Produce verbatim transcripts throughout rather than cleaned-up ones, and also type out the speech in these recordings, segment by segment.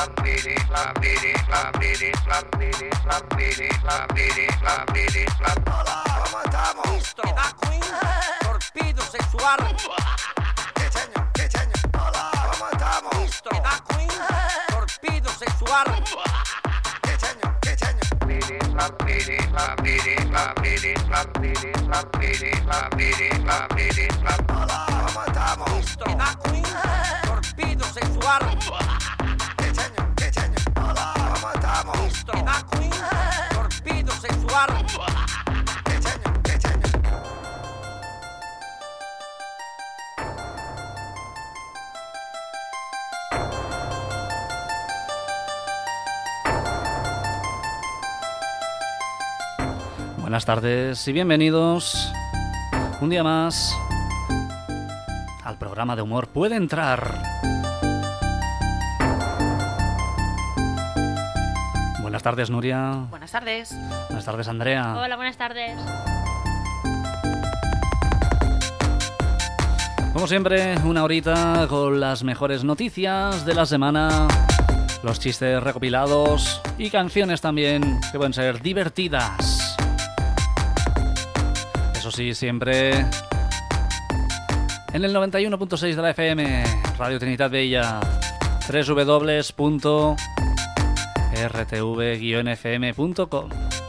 Hola, ¿cómo estamos? Listo. Queen, torpedo sexual. ¿Qué señor? ¿Qué señor? Hola, ¿cómo estamos? Listo. Queen, torpedo sexual. ¿Qué señor? ¿Qué señor? Hola, ¿cómo estamos? Listo. Queen, torpedo sexual. ¿Qué señor? ¿Qué señor? Hola, ¿cómo estamos? Listo. Queen, torpedo sexual. ¿Qué señor? ¿Qué señor? Buenas tardes y bienvenidos un día más al programa de humor Puede Entrar. Buenas tardes, Nuria. Buenas tardes. Buenas tardes, Andrea. Hola, buenas tardes. Como siempre, una horita con las mejores noticias de la semana, los chistes recopilados y canciones también que pueden ser divertidas. Eso sí, siempre en el noventa y uno punto seis de la F M, Radio Trinitat Vella, doble u doble u doble u punto r t v guion f m punto com.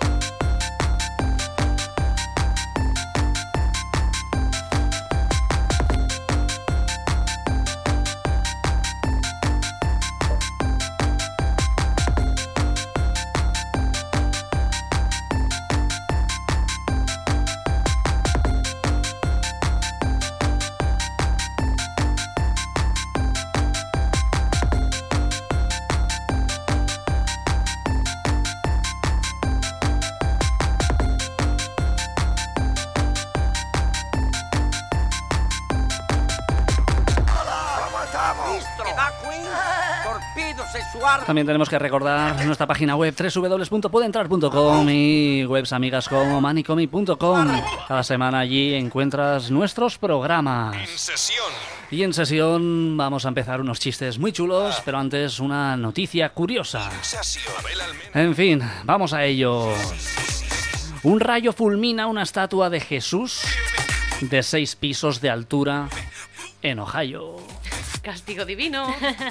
También tenemos que recordar nuestra página web doble u doble u doble u punto puede entrar punto com y webs amigas como manicomi punto com. Cada semana allí encuentras nuestros programas. En sesión. Y en sesión vamos a empezar unos chistes muy chulos, pero antes una noticia curiosa. En fin, vamos a ello. Un rayo fulmina una estatua de Jesús de seis pisos de altura en Ohio. Castigo divino.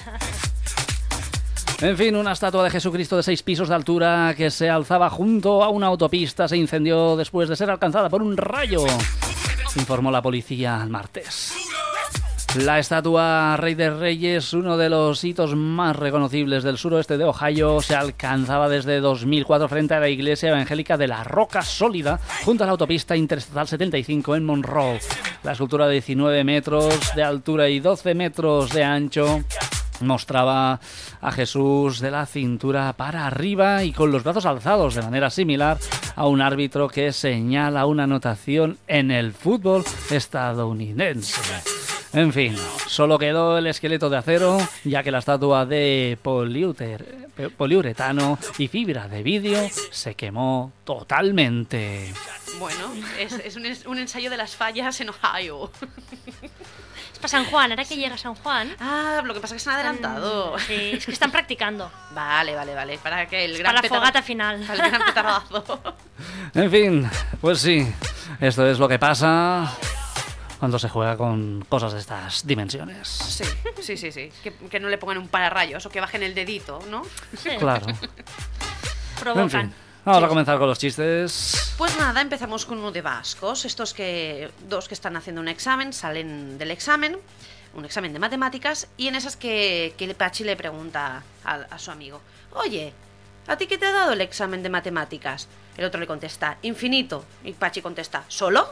En fin, una estatua de Jesucristo de seis pisos de altura que se alzaba junto a una autopista se incendió después de ser alcanzada por un rayo, informó la policía el martes. La estatua Rey de Reyes, uno de los hitos más reconocibles del suroeste de Ohio, se alcanzaba desde dos mil cuatro frente a la iglesia evangélica de la Roca Sólida, junto a la autopista Interestatal setenta y cinco en Monroe. La escultura de diecinueve metros de altura y doce metros de ancho mostraba a Jesús de la cintura para arriba y con los brazos alzados, de manera similar a un árbitro que señala una anotación en el fútbol estadounidense. En fin, solo quedó el esqueleto de acero, ya que la estatua de poliuter, poliuretano y fibra de vidrio se quemó totalmente. Bueno, es, es un, un ensayo de las fallas en Ohio. Es para San Juan, ahora que llega San Juan. Ah, lo que pasa es que se han adelantado. Sí, es que están practicando. Vale, vale, vale. Para que el gran para la petar... fogata final. Para el gran petardazo. En fin, pues sí, esto es lo que pasa cuando se juega con cosas de estas dimensiones. Sí, sí, sí, sí. Que, que no le pongan un pararrayos o que bajen el dedito, ¿no? Sí. Claro. Provocan. En fin, vamos a comenzar con los chistes. Pues nada, empezamos con uno de vascos. Estos que dos que están haciendo un examen, salen del examen, un examen de matemáticas, y en esas que, que el Pachi le pregunta a, a su amigo: oye, ¿a ti qué te ha dado el examen de matemáticas? El otro le contesta: infinito. Y Pachi contesta: ¿solo?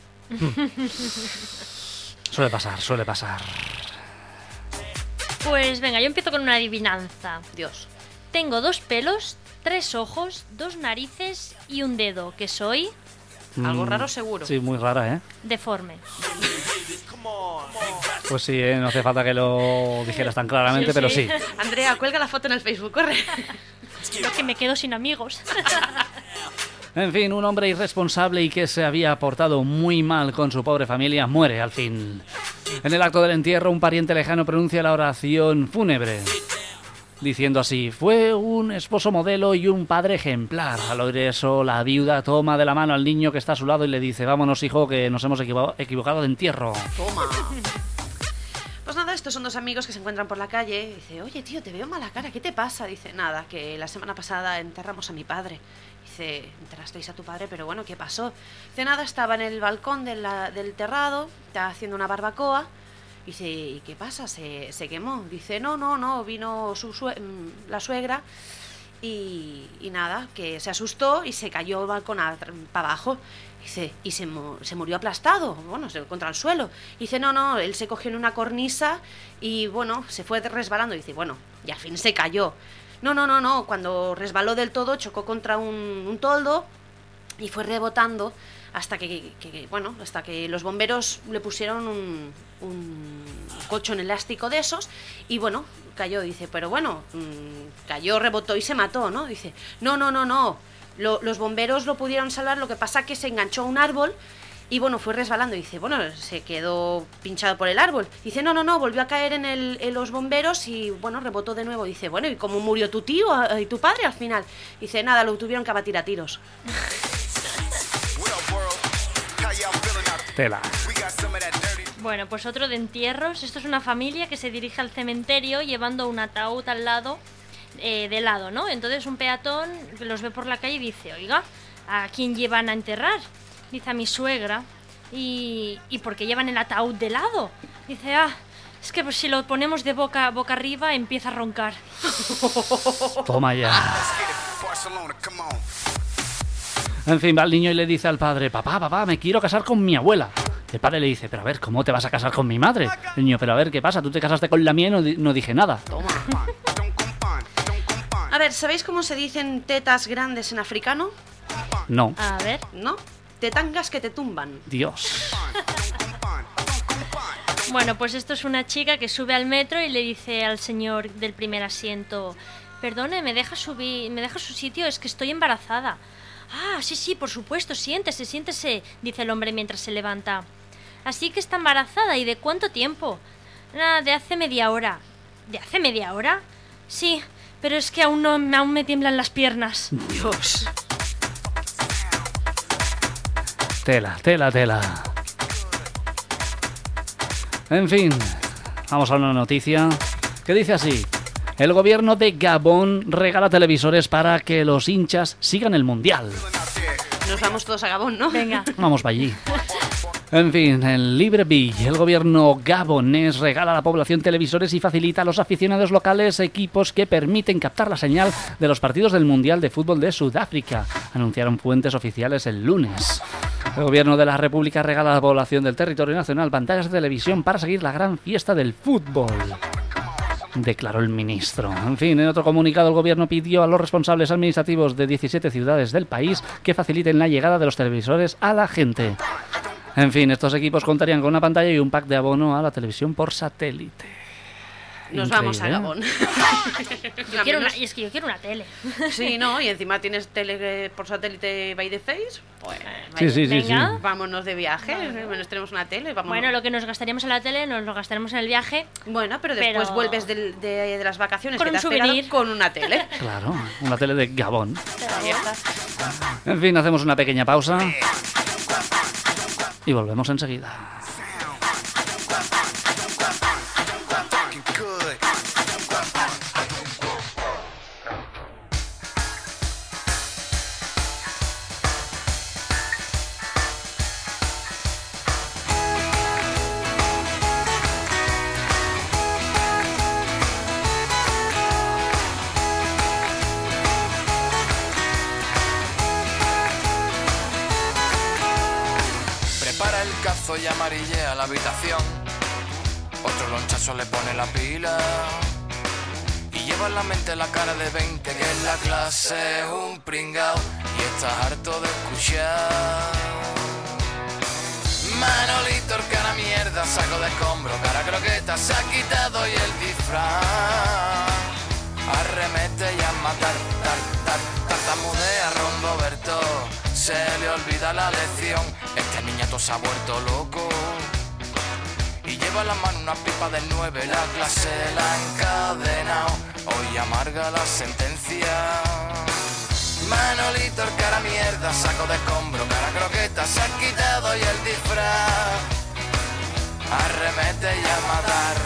Suele pasar, suele pasar. Pues venga, yo empiezo con una adivinanza. Dios. Tengo dos pelos, tres ojos, dos narices y un dedo, que soy Algo raro seguro. Sí, muy rara, ¿eh? deforme. Pues sí, ¿eh? No hace falta que lo dijeras tan claramente, Sí, pero sí. sí. Andrea, cuelga la foto en el Facebook, corre. Lo que me quedo sin amigos. En fin, un hombre irresponsable y que se había portado muy mal con su pobre familia muere al fin. En el acto del entierro, un pariente lejano pronuncia la oración fúnebre. diciendo así: fue un esposo modelo y un padre ejemplar. Al oír eso, la viuda toma de la mano al niño que está a su lado y le dice: vámonos, hijo, que nos hemos equivo- equivocado de entierro. Toma. Pues nada, estos son dos amigos que se encuentran por la calle y dice: oye, tío, te veo mala cara, ¿qué te pasa? Dice: nada, que la semana pasada enterramos a mi padre. Dice: enterrasteis a tu padre, pero bueno, ¿qué pasó? Dice: nada, estaba en el balcón de la- del terrado, estaba haciendo una barbacoa. Dice: ¿y qué pasa? ¿Se, se quemó? Dice: no, no, no, vino su sue- mm, la suegra y, y nada, que se asustó y se cayó el balcón para abajo. Dice: y se, mu- se murió aplastado, bueno, se- contra el suelo. Dice: no, no, él se cogió en una cornisa y bueno, se fue resbalando. Dice: bueno, y al fin se cayó. No, no, no, no, cuando resbaló del todo chocó contra un, un toldo y fue rebotando hasta que, que- que, bueno, hasta que los bomberos le pusieron un, un colchón elástico de esos y bueno, cayó. Dice: pero bueno, mmm, cayó, rebotó y se mató, ¿no? Dice: no, no, no, no, Lo- los bomberos lo pudieron salvar, lo que pasa que se enganchó a un árbol y bueno, fue resbalando. Dice: bueno, se quedó pinchado por el árbol. Dice: no, no, no, volvió a caer en, el, en los bomberos y bueno, rebotó de nuevo. Dice: bueno, ¿y cómo murió tu tío eh, y tu padre al final? Dice: nada, lo tuvieron que abatir a tiros. Tela. Bueno, pues otro de entierros. Esto es una familia que se dirige al cementerio llevando un ataúd al lado, eh, de lado, ¿no? Entonces un peatón que los ve por la calle y dice: oiga, ¿a quién llevan a enterrar? Dice: a mi suegra. ¿Y, ¿y por qué llevan el ataúd de lado? Dice: ah, es que pues, si lo ponemos de boca, boca arriba empieza a roncar. Toma ya. En fin, va el niño y le dice al padre: papá, papá, me quiero casar con mi abuela. El padre le dice: pero a ver, ¿cómo te vas a casar con mi madre? El niño: pero a ver, ¿qué pasa? Tú te casaste con la mía y no, di- no dije nada. A ver, ¿sabéis cómo se dicen tetas grandes en africano? No. A ver. ¿No? Tetangas que te tumban. Dios. Bueno, pues esto es una chica que sube al metro y le dice al señor del primer asiento: perdone, ¿me deja subir, me deja su sitio? Es que estoy embarazada. Ah, sí, sí, por supuesto, siéntese, siéntese, dice el hombre mientras se levanta. Así que está embarazada, ¿y de cuánto tiempo? Nada, de hace media hora. ¿De hace media hora? Sí, pero es que aún, no, aún me tiemblan las piernas. Dios. Tela, tela, tela. En fin, vamos a una noticia que dice así: el gobierno de Gabón regala televisores para que los hinchas sigan el mundial. Nos vamos todos a Gabón, ¿no? Venga. Vamos para allí. En fin, en Libreville, el gobierno gabonés regala a la población televisores y facilita a los aficionados locales equipos que permiten captar la señal de los partidos del Mundial de Fútbol de Sudáfrica, anunciaron fuentes oficiales el lunes. El gobierno de la República regala a la población del territorio nacional pantallas de televisión para seguir la gran fiesta del fútbol, declaró el ministro. En fin, en otro comunicado el gobierno pidió a los responsables administrativos de diecisiete ciudades del país que faciliten la llegada de los televisores a la gente. En fin, estos equipos contarían con una pantalla y un pack de abono a la televisión por satélite. Nos Increíble, vamos a ¿eh? Gabón. Yo quiero una, y es que yo quiero una tele. Sí, ¿no? Y encima tienes tele por satélite by the face. Pues, Sí, sí, sí, sí. Venga. vámonos de viaje. Menos tenemos una tele. Vamos. Bueno, lo que nos gastaríamos en la tele nos lo gastaremos en el viaje. Bueno, pero después Pero- vuelves del- de, de las vacaciones Con que te un has pegado souvenir. con una tele. Claro, una tele de Gabón. Ahí está. En fin, hacemos una pequeña pausa y volvemos enseguida. Prepara el cazo y amarillea la habitación. Otro lonchazo le pone la pila. Y lleva en la mente la cara de veinte que en la clase es un pringao. Y estás harto de escuchar. Manolito, el cara mierda, saco de escombro, cara croqueta, se ha quitado y el disfraz. Arremete y a matar, tar, tar, tartamudea Rondo Berto. Se le olvida la lección, este niñato se ha vuelto loco. Y lleva lleva en la mano una pipa de nueve, la clase la ha encadenado, hoy amarga la sentencia. Manolito el cara mierda, saco de escombro, cara croqueta, se ha quitado y el disfraz arremete y a matar.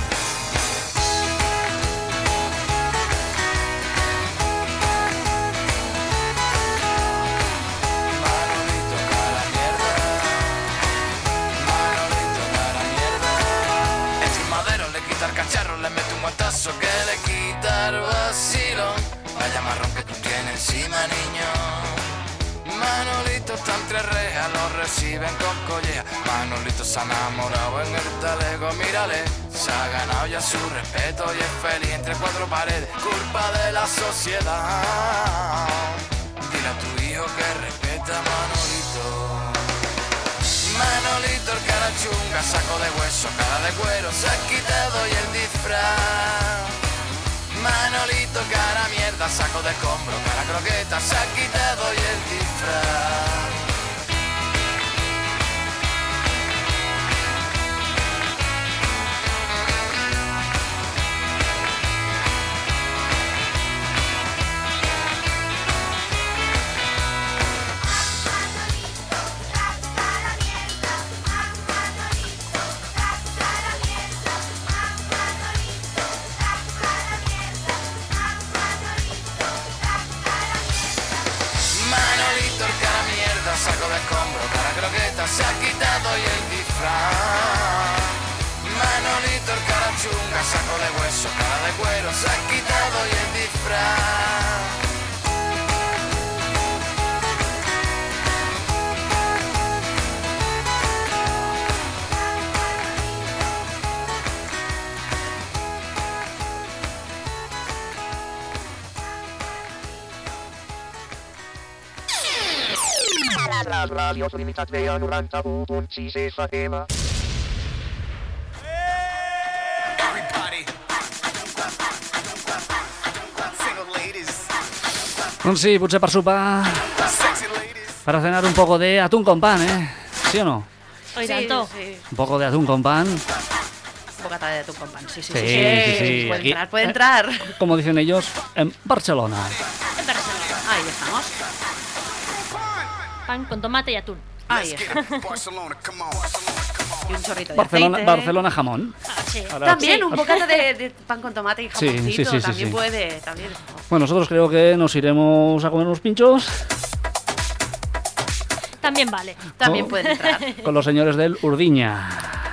Manolito cara mierda, Manolito cara mierda. El fumadero le quita el cacharro, le mete un guantazo que le quita el vacilón. Vaya marrón que tú tienes encima, niño. Manolito está entre rejas, lo reciben con colleja. Manolito se ha enamorado en el talego, mírale. Se ha ganado ya su respeto y es feliz entre cuatro paredes. Culpa de la sociedad. Dile a tu hijo que respeta a Manolito. Manolito el cara chunga, saco de hueso, cara de cuero, se ha quitado y el disfraz. Manolito cara mierda, saco de escombro, cara croqueta, se ha quitado y el disfraz. Saco de escombro, cara croqueta, se ha quitado y el disfraz. Manolito el cara chunga, saco de hueso, cara de cuero, se ha quitado y el disfraz. La radio Trinitat Vella noranta-u punt sis F M. Doncs sí, potser per sopar, para cenar un poco de atún con pan, ¿eh? ¿Sí o no? Hoy Sí, tanto. sí. Un poco de atún con pan, Bocata de atún con pan. Sí, sí, Sí, sí. sí, sí, Puede aquí- entrar, puede entrar. como dicen ellos, en Barcelona. En Barcelona. Ahí estamos. Pan con tomate y atún. Ahí está. Y un chorrito de Barcelona, aceite. Barcelona jamón. Ah, sí. Ahora- También Sí. un bocata de, de pan con tomate y Sí, sí, jamoncito. sí, sí, también sí. puede. También. Bueno, nosotros creo que nos iremos a comer unos pinchos También vale. También Oh. puede entrar. con los señores del Urdiña.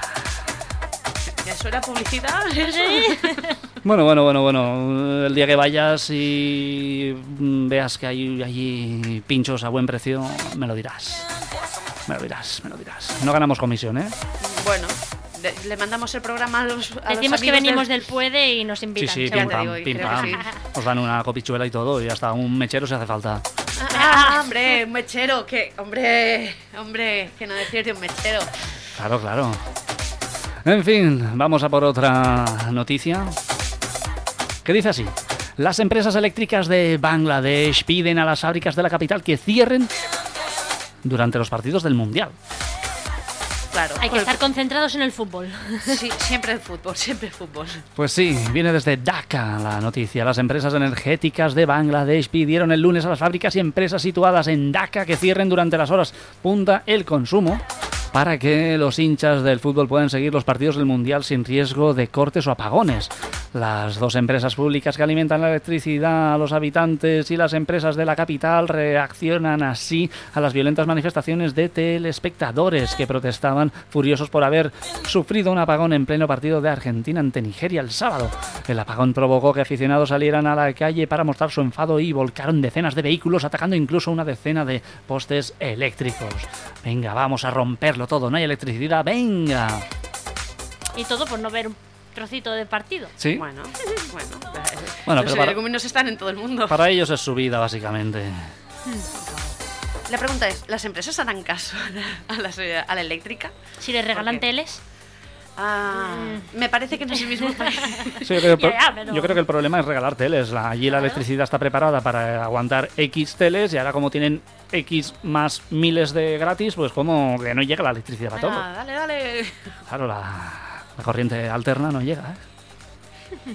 ¿Eso era publicidad? Sí. Bueno, bueno, bueno, bueno. El día que vayas y mm, veas que hay allí pinchos a buen precio, me lo dirás. Me lo dirás, me lo dirás. No ganamos comisión, ¿eh? Bueno, le, le mandamos el programa a los. A Decimos los que amigos venimos del Puede y nos Sí, invitan. sí, Ya pim te pam, digo, y pim creo pam. que sí. Os dan una copichuela y todo, y hasta un mechero si hace falta. Ah, hombre, un mechero, que. Hombre, hombre, que no decir de un mechero. Claro, claro. En fin, vamos a por otra noticia. Que dice así. Las empresas eléctricas de Bangladesh piden a las fábricas de la capital que cierren durante los partidos del Mundial. Claro. Hay que estar concentrados en el fútbol. Sí, siempre el fútbol, siempre el fútbol. Pues sí, viene desde Dhaka la noticia. Las empresas energéticas de Bangladesh pidieron el lunes a las fábricas y empresas situadas en Dhaka que cierren durante las horas punta el consumo para que los hinchas del fútbol puedan seguir los partidos del Mundial sin riesgo de cortes o apagones. Las dos empresas públicas que alimentan la electricidad a los habitantes y las empresas de la capital reaccionan así a las violentas manifestaciones de telespectadores que protestaban furiosos por haber sufrido un apagón en pleno partido de Argentina ante Nigeria el sábado. El apagón provocó que aficionados salieran a la calle para mostrar su enfado y volcaron decenas de vehículos, atacando incluso una decena de postes eléctricos. Venga, vamos a romperlo todo, no hay electricidad, venga. Y todo por no ver un trocito de partido. Sí, Bueno, bueno. Bueno, los pero para- energúmenos están en todo el mundo. para ellos es su vida, básicamente. La pregunta es, ¿las empresas harán caso a la, a la- a la eléctrica? Si les regalan ¿Por qué? teles. Ah, me parece que no es el mismo país. Sí, yo, creo que el Ya, pro- ya, pero- yo creo que el problema es regalar teles. La- allí la electricidad está preparada para aguantar X teles y ahora como tienen X más miles de gratis, pues como que no llega la electricidad para todo. Venga, dale, dale. Claro, la, La corriente alterna no llega, ¿eh?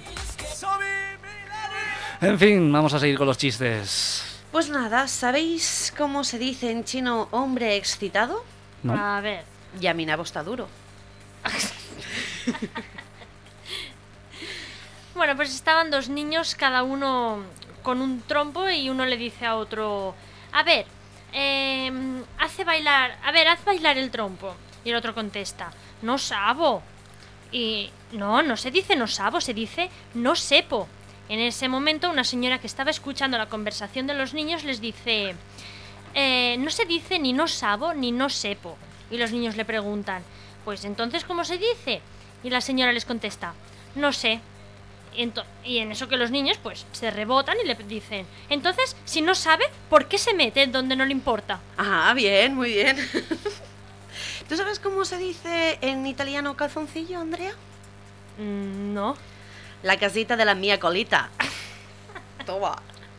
En fin, vamos a seguir con los chistes. Pues nada, ¿sabéis cómo se dice en chino hombre excitado? ¿No? A ver. Yaminabo está duro. Bueno, pues estaban dos niños, cada uno con un trompo, y uno le dice a otro, a ver, eh, hace bailar, a ver, haz bailar el trompo. Y el otro contesta, no sabo. Y no, no se dice no sabo, se dice no sepo. En ese momento una señora que estaba escuchando la conversación de los niños les dice, eh, no se dice ni no sabo ni no sepo. Y los niños le preguntan, pues entonces ¿cómo se dice? Y la señora les contesta, no sé. Y, ento- y en eso que los niños pues se rebotan y le dicen, entonces si no sabe, ¿por qué se mete donde no le importa? Ah, bien, muy bien. ¿Tú sabes cómo se dice en italiano calzoncillo, Andrea? Mm, no. La casita de la mía colita. Toma.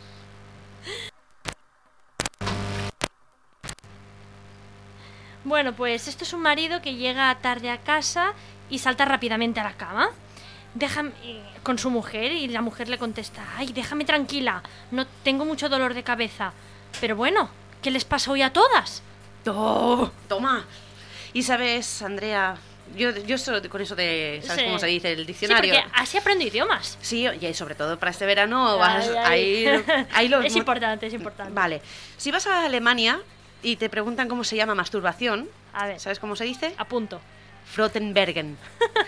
Bueno, pues esto es un marido que llega tarde a casa y salta rápidamente a la cama. Déjame, eh, con su mujer, y la mujer le contesta, ay, déjame tranquila, no tengo mucho dolor de cabeza. Pero bueno, ¿qué les pasa hoy a todas? Oh, toma. Y sabes, Andrea, yo, yo solo con eso de, ¿sabes Sí. cómo se dice el Sí, diccionario? porque así aprendo idiomas. Sí, y sobre todo para este verano vas Ay, a ay. ir... ahí los Es mo- importante, es importante. Vale. Si vas a Alemania y te preguntan cómo se llama masturbación, A ver, ¿sabes cómo se dice? a punto. Frottenbergen.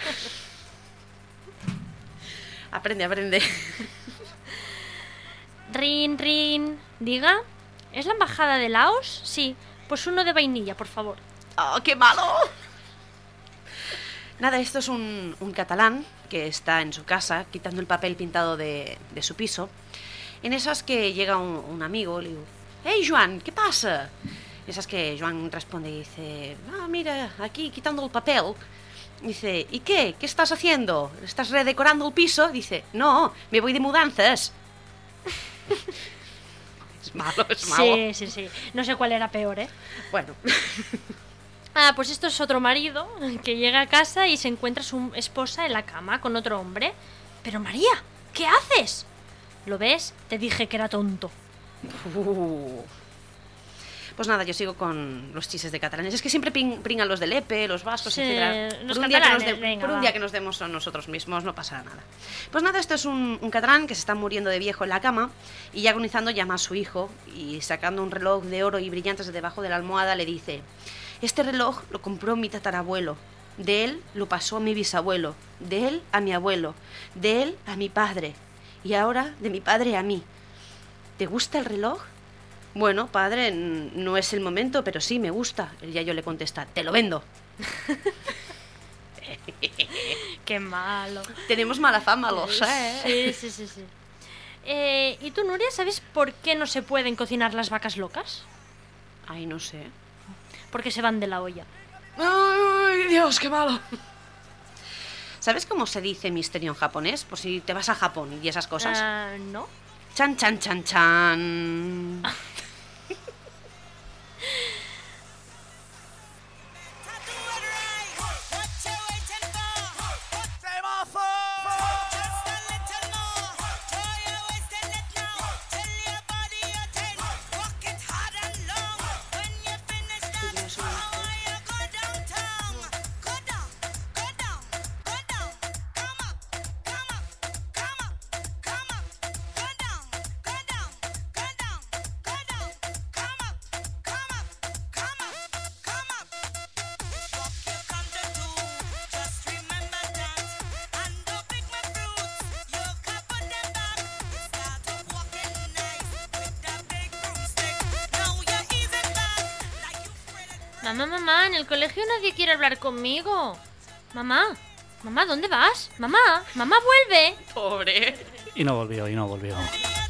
Aprende, aprende. Rin, rin. Diga, ¿es la embajada de Laos? Sí, pues uno de vainilla, por favor. ¡Oh, qué malo! Nada, esto es un, un catalán que está en su casa quitando el papel pintado de, de su piso. En esas que llega un, un amigo, le digo, ¡Hey, Joan, ¿qué pasa? Esas que Joan responde y dice, ah, mira, aquí quitando el papel. Dice, ¿y qué? ¿Qué estás haciendo? ¿Estás redecorando el piso? Dice, no, me voy de mudanzas. Es malo, es malo. Sí, sí, sí. No sé cuál era peor, ¿eh? Bueno, Ah, pues esto es otro marido que llega a casa y se encuentra a su esposa en la cama con otro hombre. Pero María, ¿qué haces? ¿Lo ves? Te dije que era tonto. Uh. Pues nada, yo sigo con los chistes de catalanes. Es que siempre pin- pringan los del Lepe, los vascos, Sí, etcétera. los Por un, día que nos, catalanes, de- venga, por un va. día que nos demos a nosotros mismos, no pasará nada. Pues nada, esto es un, un catalán que se está muriendo de viejo en la cama y ya agonizando llama a su hijo y sacando un reloj de oro y brillantes de debajo de la almohada le dice, este reloj lo compró mi tatarabuelo, de él lo pasó a mi bisabuelo, de él a mi abuelo, de él a mi padre y ahora de mi padre a mí. ¿Te gusta el reloj? Bueno, padre, n- no es el momento, pero sí, me gusta. El yayo le contesta, te lo vendo. Qué malo. Tenemos mala fama, lo sé. Sí, sí, sí, sí. Eh, ¿Y tú, Nuria, sabes por qué no se pueden cocinar las vacas locas? Ay, no sé. Porque se van de la olla. Ay, Dios, qué malo. ¿Sabes cómo se dice misterio en japonés? Por si te vas a Japón y esas cosas. Ah, ¿no? Chan, chan, chan, chan. Mamá, mamá, en el colegio nadie quiere hablar conmigo. Mamá, mamá, ¿dónde vas? Mamá, mamá, vuelve. Pobre. Y no volvió, y no volvió.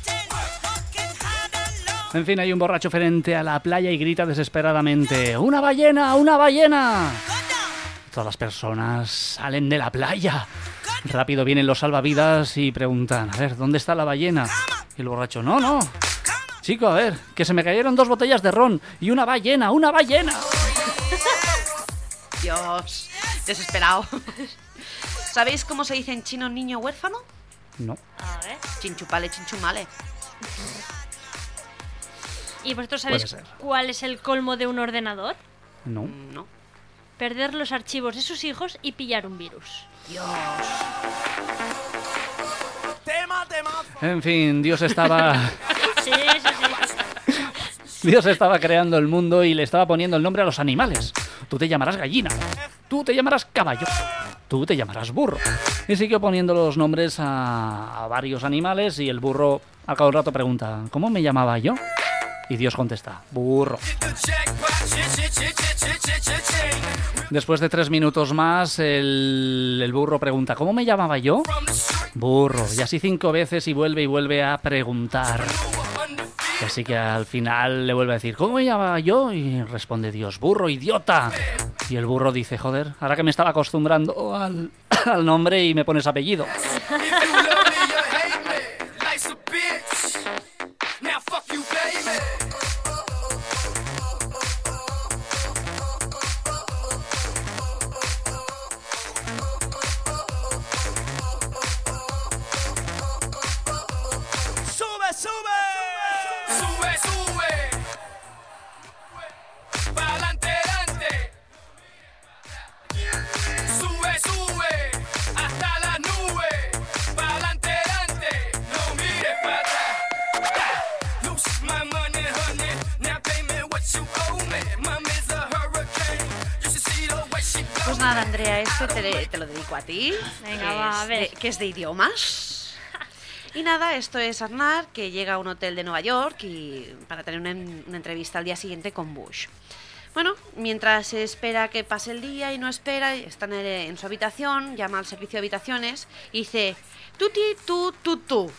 En fin, hay un borracho frente a la playa y grita desesperadamente, ¡una ballena, una ballena! Todas las personas salen de la playa. Rápido vienen los salvavidas y preguntan, a ver, ¿dónde está la ballena? Y el borracho, no, no. Chico, a ver, que se me cayeron dos botellas de ron y una ballena, una ballena. Dios, desesperado. ¿Sabéis cómo se dice en chino niño huérfano? No. A ver. Chinchupale, chinchumale. ¿Y vosotros sabéis Puede ser. cuál es el colmo de un ordenador? No. Mm, No. Perder los archivos de sus hijos y pillar un virus. Dios. En fin, Dios estaba... Sí, sí, sí. Dios estaba creando el mundo y le estaba poniendo el nombre a los animales. Tú te llamarás gallina, tú te llamarás caballo, tú te llamarás burro. Y siguió poniendo los nombres a, a varios animales y el burro al cabo del rato pregunta, ¿cómo me llamaba yo? Y Dios contesta, burro. Después de tres minutos más, el, el burro pregunta, ¿cómo me llamaba yo? Burro. Y así cinco veces y vuelve y vuelve a preguntar. Y así que al final le vuelve a decir, ¿cómo me llamaba yo? Y responde Dios, burro, idiota. Y el burro dice, joder, ahora que me estaba acostumbrando al, al nombre y me pones apellido. Pues nada, Andrea, este te, te lo dedico a ti. Venga, que va, es a ver. de- que es de idiomas. Y nada, esto es Aznar, que llega a un hotel de Nueva York y para tener una, una entrevista al día siguiente con Bush. Bueno, mientras se espera que pase el día y no espera, está en, el- en su habitación, llama al servicio de habitaciones y dice, tuti, tu, tu, tu.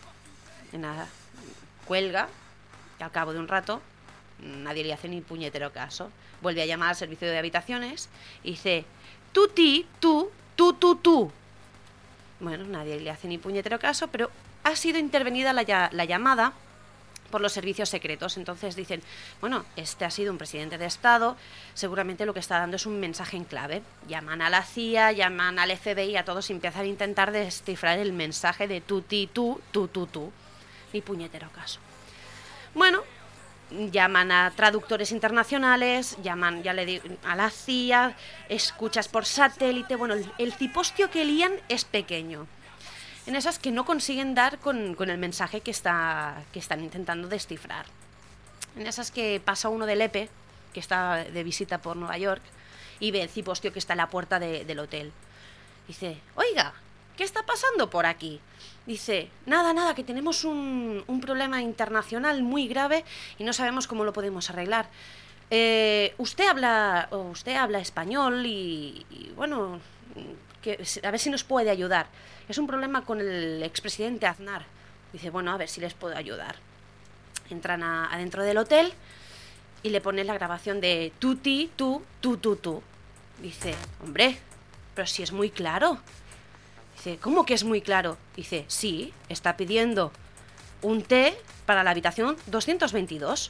Y nada, cuelga y al cabo de un rato nadie le hace ni puñetero caso. Vuelve a llamar al servicio de habitaciones y dice, tuti, tu, tu, tu, tu. Bueno, nadie le hace ni puñetero caso, pero ha sido intervenida la, ya- la llamada por los servicios secretos. Entonces dicen, bueno, este ha sido un presidente de Estado, seguramente lo que está dando es un mensaje en clave. Llaman a la C I A, llaman al F B I, a todos y empiezan a intentar descifrar el mensaje de tuti, tu, tu, tu, tu. Ni puñetero caso. Bueno, llaman a traductores internacionales, llaman, ya le digo, a la C I A, escuchas por satélite. Bueno, el, el cipostio que lían es pequeño. En esas que no consiguen dar con, con el mensaje que, está, que están intentando descifrar. En esas que pasa uno del E P E, que está de visita por Nueva York, y ve el cipostio que está en la puerta de- del hotel. Dice, oiga, ¿qué está pasando por aquí? Dice, nada, nada, que tenemos un, un problema internacional muy grave y no sabemos cómo lo podemos arreglar. Eh, usted habla o usted habla español y, y, bueno, que, a ver si nos puede ayudar. Es un problema con el expresidente Aznar. Dice, bueno, a ver si les puedo ayudar. Entran a- adentro del hotel y le ponen la grabación de tuti, tu, tu, tu, tu. Dice, hombre, pero si es muy claro. Dice, ¿cómo que es muy claro? Dice, sí, está pidiendo un té para la habitación doscientos veintidós.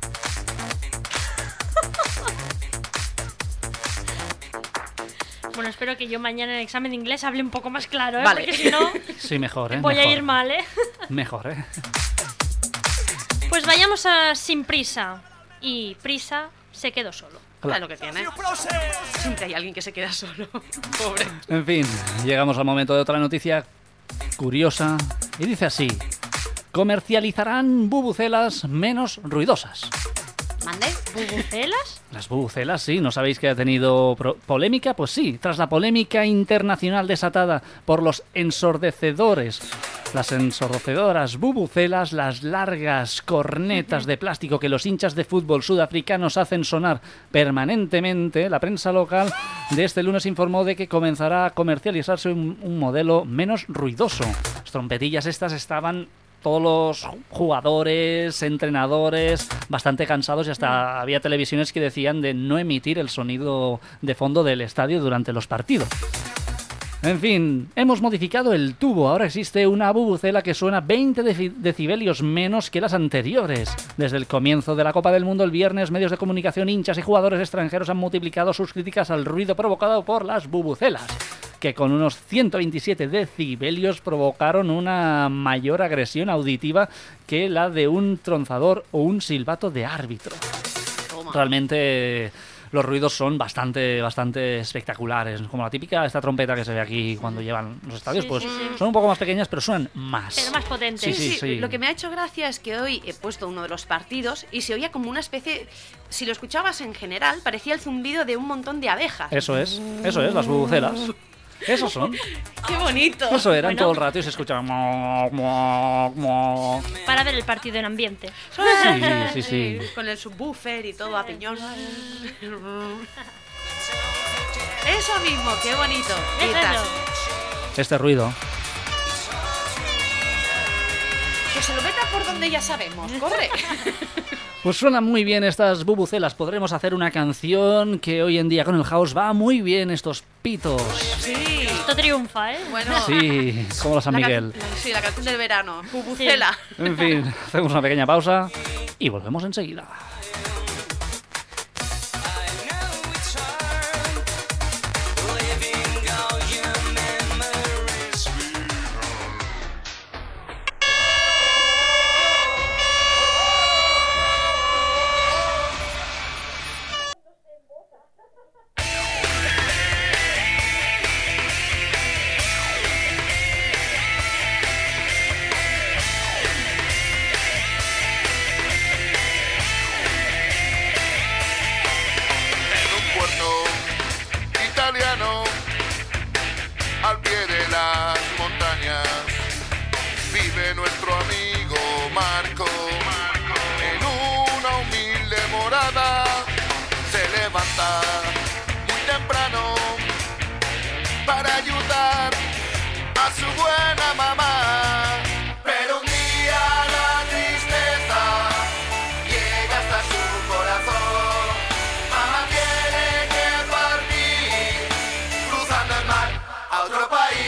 Bueno, espero que yo mañana en el examen de inglés hable un poco más claro, ¿eh? Vale. Porque si no, Sí, mejor, ¿eh? voy a Mejor. ir mal, ¿eh? Mejor, ¿eh? Pues vayamos a Sin Prisa. Y Prisa se quedó solo. Claro que tiene. Siempre hay alguien que se queda solo. Pobre. En fin, llegamos al momento de otra noticia curiosa. Y dice así, comercializarán bubucelas menos ruidosas. ¿Mande? ¿Bubucelas? Las bubucelas, sí, ¿no sabéis que ha tenido pro- polémica? Pues sí, tras la polémica internacional desatada por los ensordecedores, las ensordecedoras bubucelas, las largas cornetas de plástico que los hinchas de fútbol sudafricanos hacen sonar permanentemente, la prensa local de este lunes informó de que comenzará a comercializarse un, un modelo menos ruidoso. Las trompetillas estas estaban todos los jugadores, entrenadores, bastante cansados y hasta había televisiones que decían de no emitir el sonido de fondo del estadio durante los partidos. En fin, hemos modificado el tubo. Ahora existe una bubucela que suena veinte deci- decibelios menos que las anteriores. Desde el comienzo de la Copa del Mundo el viernes, medios de comunicación, hinchas y jugadores extranjeros han multiplicado sus críticas al ruido provocado por las bubucelas. que con unos ciento veintisiete decibelios provocaron una mayor agresión auditiva que la de un tronzador o un silbato de árbitro. Toma. Realmente los ruidos son bastante, bastante espectaculares, como la típica esta trompeta que se ve aquí cuando llevan los estadios, Sí, pues sí, sí. son un poco más pequeñas, pero suenan más. Pero más potentes. Sí, Sí, sí, sí, sí. Lo que me ha hecho gracia es que hoy he puesto uno de los partidos y se oía como una especie, si lo escuchabas en general, parecía el zumbido de un montón de abejas. Eso es, eso es, las bubucelas. Esos son. ¡Qué bonito! Eso eran Bueno. todo el rato y se escuchaba. mo, mo, mo. Para ver el partido en ambiente. Sí, sí, sí. Con el subwoofer y todo a piñón. Eso mismo, qué bonito. ¿Qué Es tal? eso. Este ruido. Que se lo meta por donde ya sabemos. Corre. Pues suenan muy bien estas bubucelas. Podremos hacer una canción que hoy en día con el house va muy bien, estos pitos. Sí. Esto triunfa, ¿eh? Bueno. Sí, como la San la can- Miguel. la- sí, la canción del verano. Bubucela. En fin, hacemos una pequeña pausa y volvemos enseguida. En un puerto italiano, al pie de las montañas, vive nuestro amigo Marco. En una humilde morada, se levanta muy temprano para ayudar a su buena mamá. Pero un día la tristeza llega hasta su corazón. Mamá tiene que partir, cruzando el mar a otro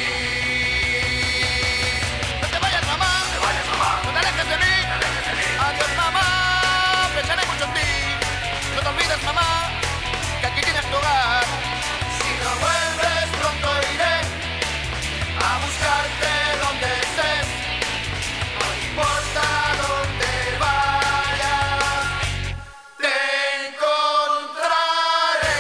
país. No te vayas, mamá, no te vayas, mamá, no te alejes de mí. Adiós, mamá, pensaré mucho en ti. No te olvides, mamá, que aquí tienes tu hogar. Si no vuelves pronto iré a buscarte donde estés. No importa dónde vayas, te encontraré.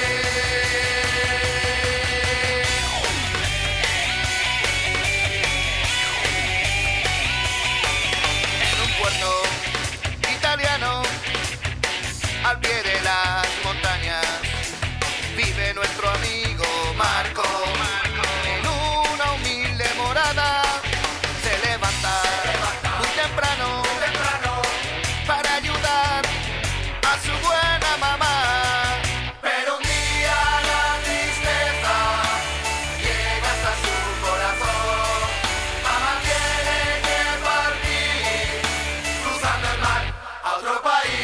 En un puerto italiano, al pie de las montañas, vive nuestro amigo Marco. En una humilde morada, se levanta muy temprano para ayudar a su buena mamá. Pero un día la tristeza llega hasta su corazón. Mamá tiene que partir, cruzando el mar a otro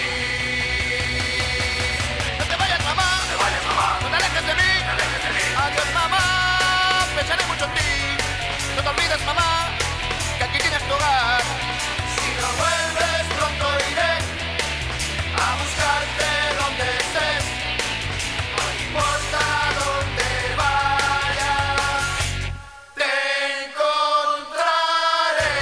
país. No te vayas, mamá, no te vayas, mamá, no te alejes de mí. Adiós, mamá, pensaré mucho en ti. No te olvides, mamá, que aquí tienes tu hogar. Si no vuelves pronto iré a buscarte donde estés. No importa dónde vayas, te encontraré.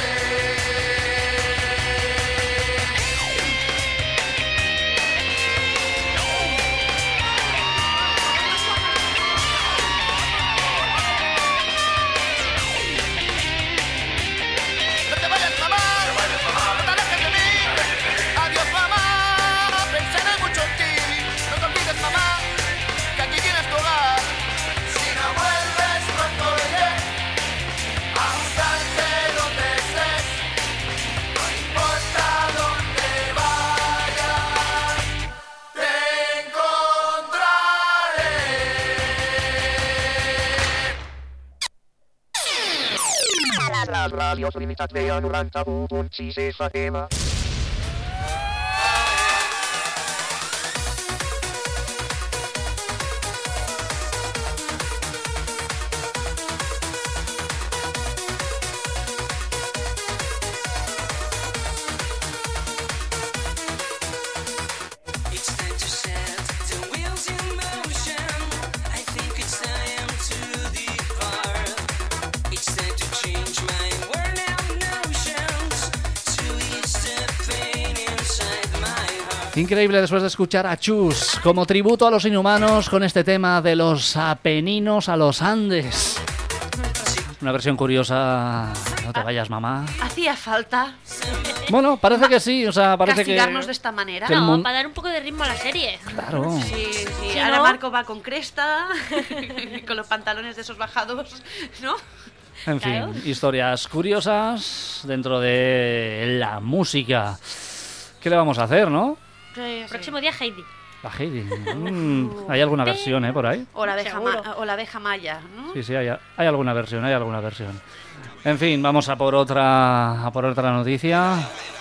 No te vayas, mamá, no te alejes de mí. Adiós, mamá, pensaré mucho en ti. No te olvides, mamá, que aquí tienes tu hogar. Si no vuelves pronto iré a buscarte donde estés. No importa dónde vayas, te encontraré. La radio Trinitat Vea noranta-u punt sis F M. It's time to set the wheels in motion. I think it's time to depart. Increíble después de escuchar a Chus como tributo a los inhumanos con este tema de los Apeninos a los Andes. Una versión curiosa. No te vayas, mamá. Hacía falta Bueno, parece que sí, o sea, parece que... castigarnos de esta manera. que el No, mun- para dar un poco de ritmo a la serie. Claro. Sí, sí. Si Ahora no- Marco va con cresta, con los pantalones de esos bajados, ¿no? En fin, Claro. historias curiosas dentro de la música. ¿Qué le vamos a hacer, no? Próximo día Heidi. La Heidi. Mm, ¿Hay alguna versión, eh, por ahí? O la abeja, Seguro. ma- o la abeja maya, ¿no? Sí, sí, hay, hay alguna versión, hay alguna versión. En fin, vamos a por otra, a por otra noticia.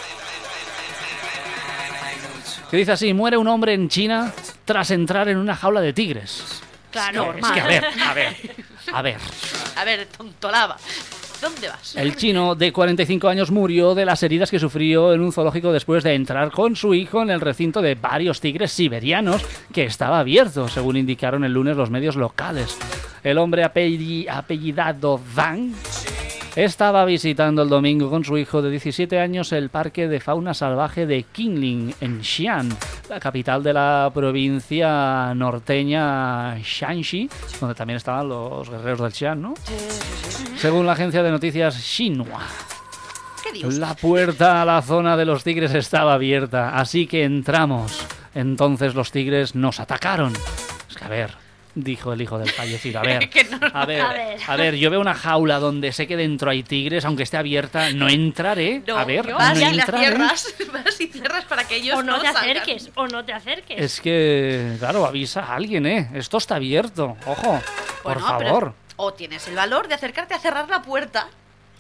Que dice así: muere un hombre en China tras entrar en una jaula de tigres. Claro, Es que a ver, a ver, a ver. A ver, tontolaba. ¿Dónde vas? El chino de cuarenta y cinco años murió de las heridas que sufrió en un zoológico después de entrar con su hijo en el recinto de varios tigres siberianos que estaba abierto, según indicaron el lunes los medios locales. El hombre apelli- apellidado Zhang estaba visitando el domingo con su hijo de diecisiete años el parque de fauna salvaje de Qinling, en Xi'an, la capital de la provincia norteña Shanxi, donde también estaban los guerreros del Xi'an, ¿no? Según la agencia de noticias Xinhua, ¿Qué dios? la puerta a la zona de los tigres estaba abierta, así que entramos. Entonces los tigres nos atacaron. Es que a ver, dijo el hijo del fallecido, a ver, Que no, no. a ver, A ver. a ver, yo veo una jaula donde sé que dentro hay tigres, aunque esté abierta, no entraré. No, A ver, vas no y la entraré. cierras, vas y cierras para que ellos O no, te salgan. acerques, o no te acerques. Es que, claro, avisa a alguien, ¿eh? Esto está abierto, ojo, por Bueno, pero- favor. o tienes el valor de acercarte a cerrar la puerta,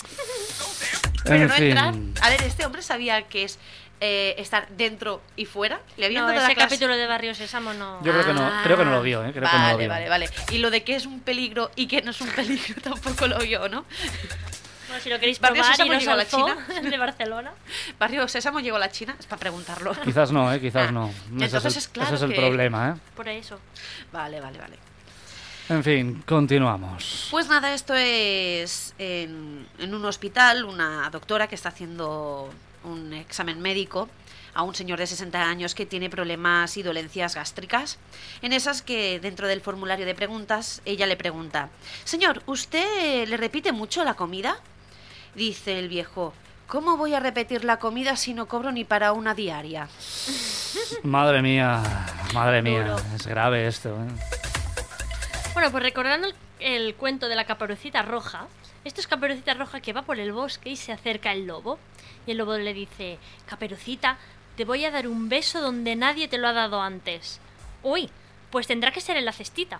pero En no fin. entrar. A ver, este hombre sabía que es eh, estar dentro y fuera. Le habían No, dado ese la clase- capítulo de Barrio Sésamo no. Yo creo que no, creo que no lo vio, ¿eh? Creo vale, que no lo vio. vale, vale. Y lo de que es un peligro y que no es un peligro tampoco lo vio, ¿no? Bueno, si lo queréis Barrio probar, Sésamo iros llegó a la al zoo China. de Barcelona. Barrio Sésamo llegó a la China, es para preguntarlo. Quizás no, ¿eh? Quizás Ah, no. Ese entonces es el, es claro ese es el que- problema, ¿eh? Por eso. Vale, vale, vale. En fin, continuamos. Pues nada, esto es en, en un hospital, una doctora que está haciendo un examen médico a un señor de sesenta años que tiene problemas y dolencias gástricas. En esas que dentro del formulario de preguntas ella le pregunta: señor, ¿usted le repite mucho la comida? Dice el viejo: ¿cómo voy a repetir la comida si no cobro ni para una diaria? Madre mía, madre mía, Duro. es grave esto, ¿eh? Bueno, pues recordando el, el cuento de la Caperucita Roja, esto es Caperucita Roja que va por el bosque y se acerca el lobo. Y el lobo le dice: Caperucita, te voy a dar un beso donde nadie te lo ha dado antes. Uy, pues tendrá que ser en la cestita.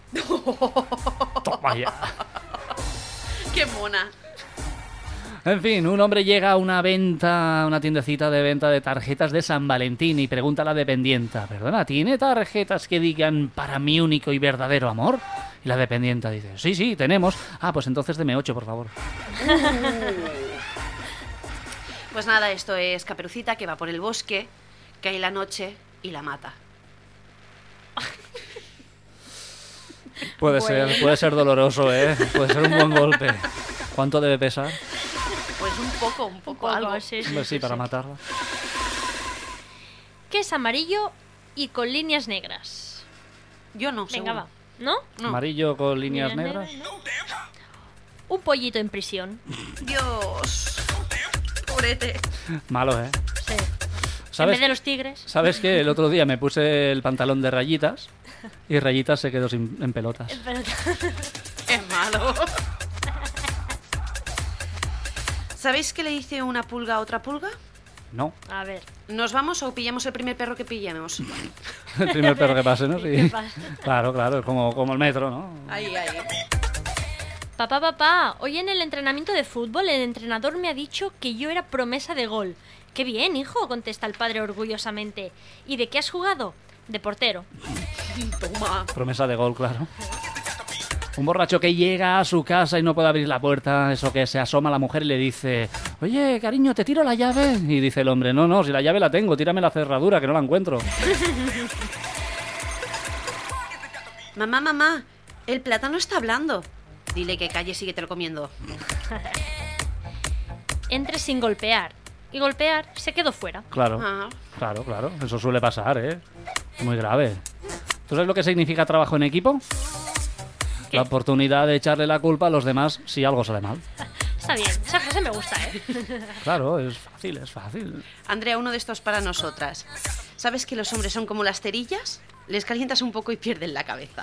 Toma ya. ¡Qué mona! En fin, un hombre llega a una venta, una tiendecita de venta de tarjetas de San Valentín y pregunta a la dependienta: perdona, ¿tiene tarjetas que digan para mi único y verdadero amor? Y la dependienta dice: sí, sí, tenemos. Ah, pues entonces deme ocho, por favor. Pues nada, esto es Caperucita que va por el bosque, cae la noche y la mata. Puede Bueno. ser, puede ser doloroso, ¿eh? Puede ser un buen golpe. ¿Cuánto debe pesar? Pues un poco, un poco, Un poco, algo. sí, sí, Hombre, sí, sí, para sí. matarla. Que es amarillo y con líneas negras. Yo no, Venga, seguro. va. ¿No? No. Amarillo con líneas negras. ¿no? Un pollito en prisión. Dios. Pobrete. Malo, ¿eh? Sí. En ¿Sabes? vez de los tigres. ¿Sabes que el otro día me puse el pantalón de rayitas y rayitas se quedó sin, en pelotas? Pero- Es malo. ¿Sabéis qué le dice una pulga a otra pulga? No, A ver. ¿Nos vamos o pillamos el primer perro que pillemos? el primer perro que pase, ¿no? ¿Qué Sí. pasa? Claro, claro, es como, como el metro, ¿no? Ahí, ahí. Papá, papá, hoy en el entrenamiento de fútbol el entrenador me ha dicho que yo era promesa de gol. ¡Qué bien, hijo!, contesta el padre orgullosamente. ¿Y de qué has jugado? De portero. Toma. Promesa de gol, claro. Un borracho que llega a su casa y no puede abrir la puerta, eso que se asoma a la mujer y le dice: oye, cariño, ¿te tiro la llave? Y dice el hombre: no, no, si la llave la tengo, tírame la cerradura, que no la encuentro. Mamá, mamá, el plátano está hablando. Dile que calle, síguete lo comiendo. Entre sin golpear. y golpear, se quedó fuera. Claro, Ah. claro, claro. Eso suele pasar, ¿eh? Muy grave. ¿Tú sabes lo que significa trabajo en equipo? ¿Qué? La oportunidad de echarle la culpa a los demás si algo sale mal. Está bien, esa frase me gusta, ¿eh? Claro, es fácil, es fácil. Andrea, uno de estos para nosotras. ¿Sabes que los hombres son como las cerillas? Les calientas un poco y pierden la cabeza.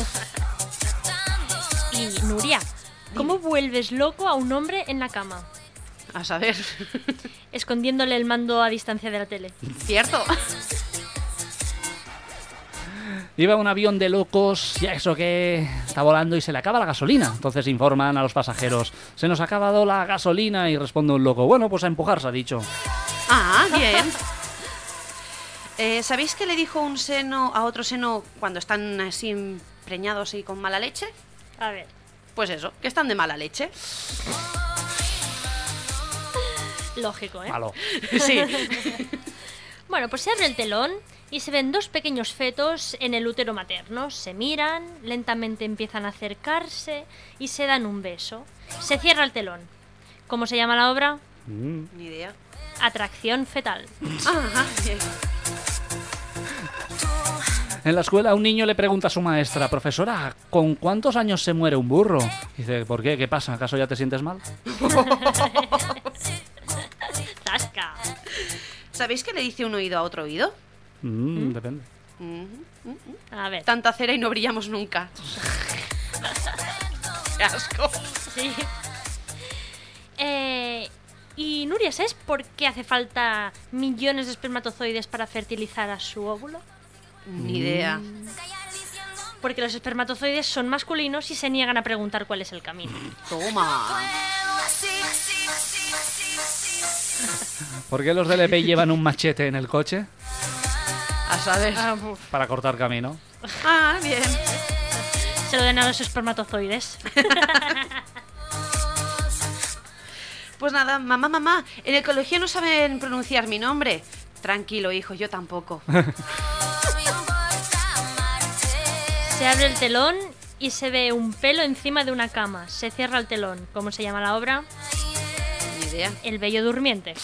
Y Nuria, ¿cómo vuelves loco a un hombre en la cama? A saber. Escondiéndole el mando a distancia de la tele. ¿Cierto? Iba un avión de locos y a eso que está volando y se le acaba la gasolina. Entonces informan a los pasajeros, se nos ha acabado la gasolina, y responde un loco, bueno, pues a empujar se ha dicho. Ah, bien. Eh, ¿Sabéis qué le dijo un seno a otro seno cuando están así preñados y con mala leche? A ver. Pues eso, que están de mala leche. Lógico, ¿eh? Malo. Sí. Bueno, pues se abre el telón y se ven dos pequeños fetos en el útero materno. Se miran, lentamente empiezan a acercarse y se dan un beso. Se cierra el telón. ¿Cómo se llama la obra? Mm. Ni idea. Atracción fetal. Ah, bien. En la escuela un niño le pregunta a su maestra, profesora, ¿con cuántos años se muere un burro? Dice, ¿por qué? ¿Qué pasa? ¿Acaso ya te sientes mal? ¡Zasca! ¿Sabéis qué le dice un oído a otro oído? Mm, depende. Mm, mm, mm. A ver. Tanta cera y no brillamos nunca. ¡Qué asco! Sí. Eh, y Nuria, ¿sabes por qué hace falta millones de espermatozoides para fertilizar a su óvulo? Ni idea. Porque los espermatozoides son masculinos y se niegan a preguntar cuál es el camino. Toma. ¿Por qué los D L P llevan un machete en el coche? A saber. Ah, uf. Para cortar camino. Ah, bien. Se lo den a los espermatozoides. Pues nada, mamá, mamá, en el colegio no saben pronunciar mi nombre. Tranquilo, hijo, yo tampoco. Se abre el telón y se ve un pelo encima de una cama. Se cierra el telón. ¿Cómo se llama la obra? Ni idea. El bello durmiente.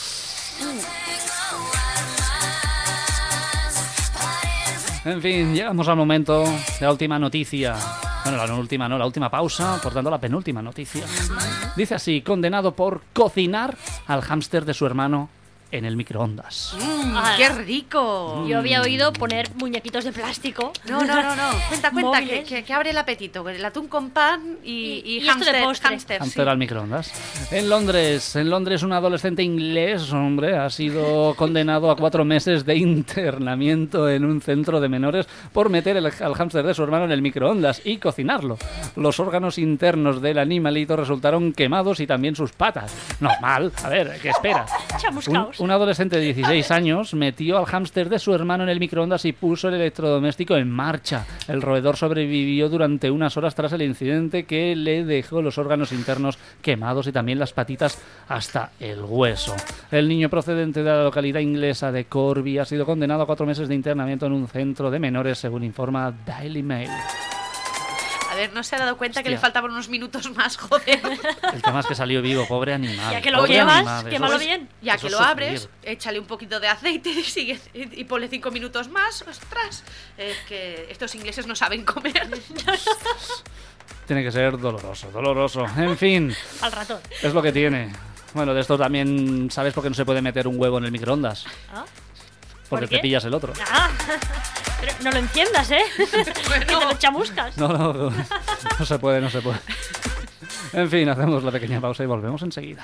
En fin, llegamos al momento de la última noticia. Bueno, la última no, la última pausa, por tanto la penúltima noticia. Dice así, condenado por cocinar al hámster de su hermano en el microondas. Mm, Ah. ¡Qué rico! Yo había oído poner muñequitos de plástico. No, no, no, no. Cuenta, cuenta, que, Móviles. que, que abre el apetito. El atún con pan y, Y- y, y esto de hámster. postre. hámster, Hámster sí. al microondas. En Londres, en Londres un adolescente inglés, hombre, ha sido condenado a cuatro meses de internamiento en un centro de menores por meter el, al hámster de su hermano en el microondas y cocinarlo. Los órganos internos del animalito resultaron quemados y también sus patas. Normal, a ver, ¿qué espera? Un, Chamuscaos. un adolescente de dieciséis años metió al hámster de su hermano en el microondas y puso el electrodoméstico en marcha. El roedor sobrevivió durante unas horas tras el incidente que le dejó los órganos internos quemados y también las patitas hasta el hueso. El niño procedente de la localidad inglesa de Corby ha sido condenado a cuatro meses de internamiento en un centro de menores, según informa Daily Mail. A ver, no se ha dado cuenta que Hostia. le faltaban unos minutos más, joder. El tema es que salió vivo, pobre animal. Ya que lo pobre quemas, animal, eso quémalo es- bien. Ya eso que es lo sufrir. abres, échale un poquito de aceite y sigue y ponle cinco minutos más. ¡Ostras! Es que estos ingleses no saben comer. Tiene que ser doloroso, doloroso. En fin, Al ratón. es lo que tiene. Bueno, de esto también sabes por qué no se puede meter un huevo en el microondas. ¿Ah? Porque ¿Por te qué? pillas el otro. Ah, pero no lo enciendas, ¿eh? Y te lo chamuscas. No, no, no, no se puede, no se puede. En fin, hacemos la pequeña pausa y volvemos enseguida.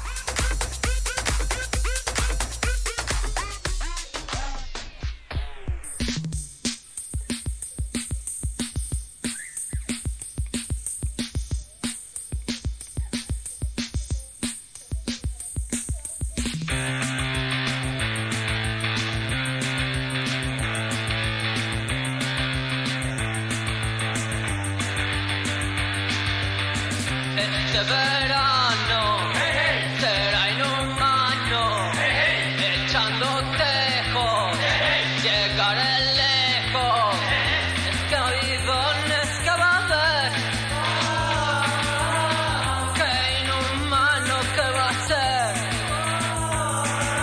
Este verano será inhumano, echando tejos, llegaré lejos. Es que oigones que va a haber, qué inhumano que va a ser.